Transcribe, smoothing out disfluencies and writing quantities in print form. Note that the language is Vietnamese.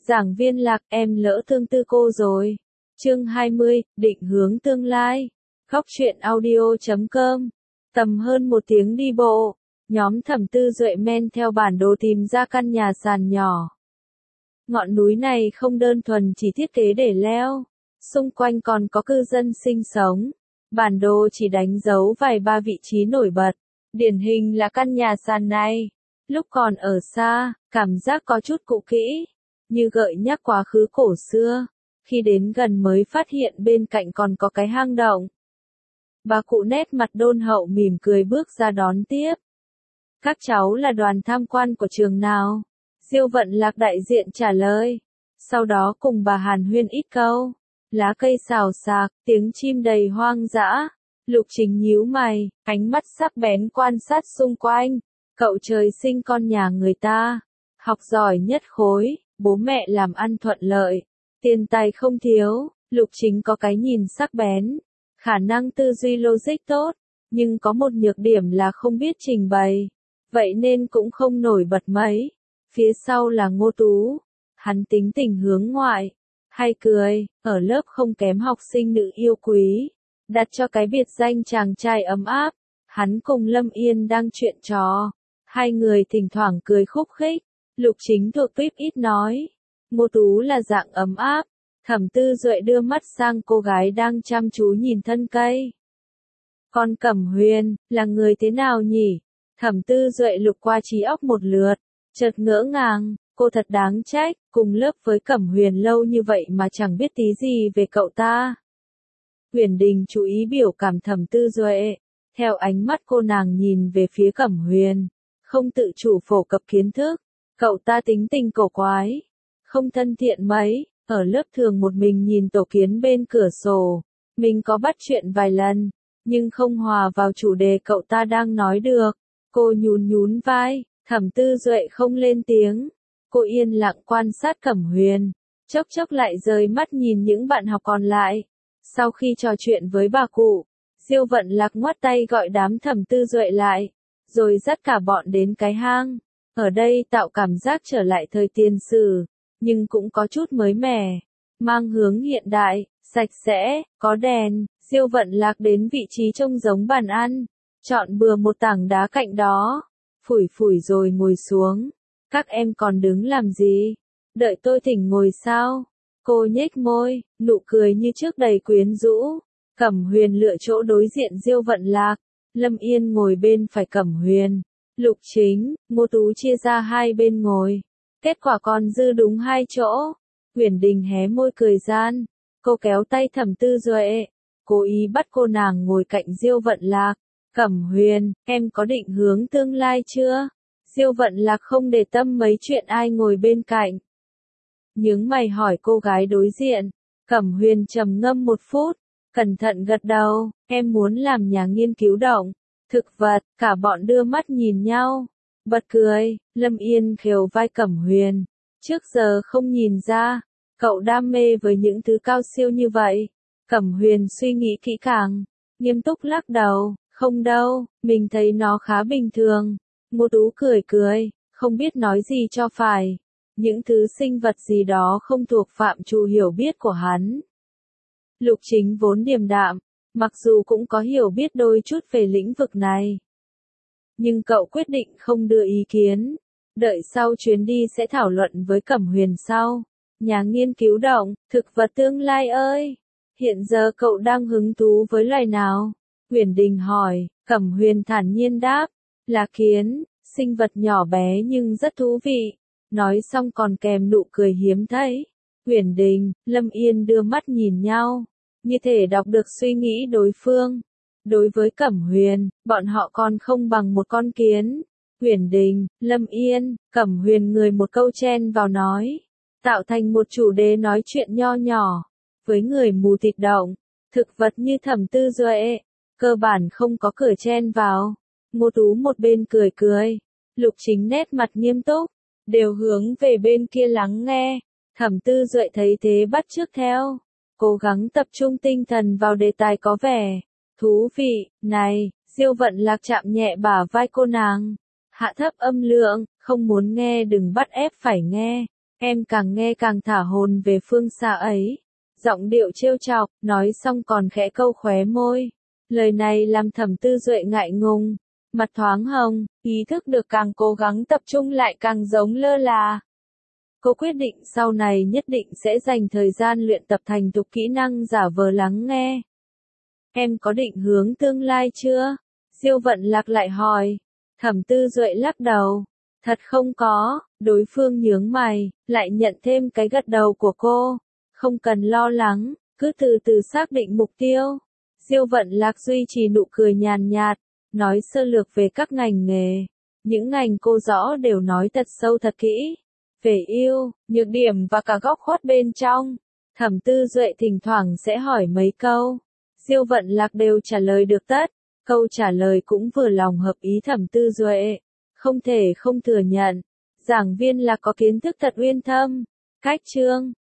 Giảng viên Lạc, em lỡ thương tư cô rồi. Chương 20, định hướng tương lai. Góc truyện audio.com. Tầm hơn 1 tiếng đi bộ, nhóm Thẩm Tư Duệ men theo bản đồ tìm ra căn nhà sàn nhỏ. Ngọn núi này không đơn thuần chỉ thiết kế để leo, xung quanh còn có cư dân sinh sống. Bản đồ chỉ đánh dấu vài ba vị trí nổi bật, điển hình là căn nhà sàn này. Lúc còn ở xa, cảm giác có chút cũ kỹ, như gợi nhắc quá khứ cổ xưa. Khi đến gần mới phát hiện bên cạnh còn có cái hang động. Bà cụ nét mặt đôn hậu mỉm cười bước ra đón tiếp. Các cháu là đoàn tham quan của trường nào? Diêu Vận Lạc đại diện trả lời. Sau đó cùng bà hàn huyên ít câu. Lá cây xào xạc, tiếng chim đầy hoang dã. Lục Chính nhíu mày, ánh mắt sắc bén quan sát xung quanh. Cậu trời sinh con nhà người ta, học giỏi nhất khối, bố mẹ làm ăn thuận lợi, tiền tài không thiếu. Lục Chính có cái nhìn sắc bén, khả năng tư duy logic tốt, nhưng có một nhược điểm là không biết trình bày, vậy nên cũng không nổi bật mấy. Phía sau là Ngô Tú, hắn tính tình hướng ngoại, hay cười, ở lớp không kém học sinh nữ yêu quý, đặt cho cái biệt danh chàng trai ấm áp. Hắn cùng Lâm Yên đang chuyện trò, hai người thỉnh thoảng cười khúc khích. Lục Chính thuộc tuýp ít nói, Ngô Tú là dạng ấm áp. Thẩm Tư Duệ đưa mắt sang cô gái đang chăm chú nhìn thân cây. Con Cẩm Huyền, là người thế nào nhỉ? Thẩm Tư Duệ lục qua trí óc một lượt, chợt ngỡ ngàng, cô thật đáng trách, cùng lớp với Cẩm Huyền lâu như vậy mà chẳng biết tí gì về cậu ta. Huyền Đình chú ý biểu cảm Thẩm Tư Duệ, theo ánh mắt cô nàng nhìn về phía Cẩm Huyền, không tự chủ phổ cập kiến thức. Cậu ta tính tình cổ quái, không thân thiện mấy. Ở lớp thường một mình nhìn tổ kiến bên cửa sổ, mình có bắt chuyện vài lần, nhưng không hòa vào chủ đề cậu ta đang nói được. Cô nhún nhún vai, Thẩm Tư Duệ không lên tiếng. Cô yên lặng quan sát Cẩm Huyền, chốc chốc lại rời mắt nhìn những bạn học còn lại. Sau khi trò chuyện với bà cụ, Diêu Vận Lạc ngoắt tay gọi đám Thẩm Tư Duệ lại, rồi dắt cả bọn đến cái hang. Ở đây tạo cảm giác trở lại thời tiền sử, nhưng cũng có chút mới mẻ, mang hướng hiện đại, sạch sẽ, có đèn. Diêu Vận Lạc đến vị trí trông giống bàn ăn, chọn bừa một tảng đá cạnh đó, phủi phủi rồi ngồi xuống. Các em còn đứng làm gì? Đợi tôi thỉnh ngồi sao? Cô nhếch môi, nụ cười như trước đầy quyến rũ. Cẩm Huyền lựa chỗ đối diện Diêu Vận Lạc, Lâm Yên ngồi bên phải Cẩm Huyền, Lục Chính, Ngô Tú chia ra hai bên ngồi. Kết quả còn dư đúng 2 chỗ. Huyền Đình hé môi cười gian. Cô kéo tay Thẩm Tư Duệ, cố ý bắt cô nàng ngồi cạnh Diêu Vận Lạc. Cẩm Huyền, em có định hướng tương lai chưa? Diêu Vận Lạc không để tâm mấy chuyện ai ngồi bên cạnh, nhướng mày hỏi cô gái đối diện. Cẩm Huyền trầm ngâm 1 phút, cẩn thận gật đầu, em muốn làm nhà nghiên cứu động thực vật. Cả bọn đưa mắt nhìn nhau, bật cười. Lâm Yên khều vai Cẩm Huyền, trước giờ không nhìn ra, cậu đam mê với những thứ cao siêu như vậy. Cẩm Huyền suy nghĩ kỹ càng, nghiêm túc lắc đầu, không đâu, mình thấy nó khá bình thường. Ngô Tú cười cười, không biết nói gì cho phải. Những thứ sinh vật gì đó không thuộc phạm trù hiểu biết của hắn. Lục Chính vốn điềm đạm, mặc dù cũng có hiểu biết đôi chút về lĩnh vực này, nhưng cậu quyết định không đưa ý kiến, đợi sau chuyến đi sẽ thảo luận với Cẩm Huyền sau. Nhà nghiên cứu động thực vật tương lai ơi, hiện giờ cậu đang hứng thú với loài nào? Huyền Đình hỏi. Cẩm Huyền thản nhiên đáp, là kiến, sinh vật nhỏ bé nhưng rất thú vị. Nói xong còn kèm nụ cười hiếm thấy. Huyền Đình, Lâm Yên đưa mắt nhìn nhau, như thể đọc được suy nghĩ đối phương. Đối với Cẩm Huyền, bọn họ còn không bằng một con kiến. Huyền Đình, Lâm Yên, Cẩm Huyền người một câu chen vào nói, tạo thành một chủ đề nói chuyện nho nhỏ. Với người mù tịt động thực vật như Thẩm Tư Duệ, cơ bản không có cửa chen vào. Ngô Tú một bên cười cười, Lục Chính nét mặt nghiêm túc, đều hướng về bên kia lắng nghe. Thẩm Tư Duệ thấy thế bắt chước theo, cố gắng tập trung tinh thần vào đề tài có vẻ thú vị. Này, Diêu Vận Lạc chạm nhẹ bả vai cô nàng, hạ thấp âm lượng, không muốn nghe đừng bắt ép phải nghe. Em càng nghe càng thả hồn về phương xa ấy. Giọng điệu trêu chọc, nói xong còn khẽ câu khóe môi. Lời này làm Thẩm Tư Duệ ngại ngùng, mặt thoáng hồng, ý thức được càng cố gắng tập trung lại càng giống lơ là. Cô quyết định sau này nhất định sẽ dành thời gian luyện tập thành thục kỹ năng giả vờ lắng nghe. Em có định hướng tương lai chưa? Diêu Vận Lạc lại hỏi. Thẩm Tư Duệ lắc đầu. Thật không có, đối phương nhướng mày, lại nhận thêm cái gật đầu của cô. Không cần lo lắng, cứ từ từ xác định mục tiêu. Diêu Vận Lạc duy trì nụ cười nhàn nhạt, nói sơ lược về các ngành nghề. Những ngành cô rõ đều nói thật sâu thật kỹ. Về yêu, nhược điểm và cả góc khuất bên trong. Thẩm Tư Duệ thỉnh thoảng sẽ hỏi mấy câu. Diêu Vận Lạc đều trả lời được tất. Câu trả lời cũng vừa lòng hợp ý Thẩm Tư Duệ. Không thể không thừa nhận. Giảng viên là có kiến thức thật uyên thâm. Cách chương.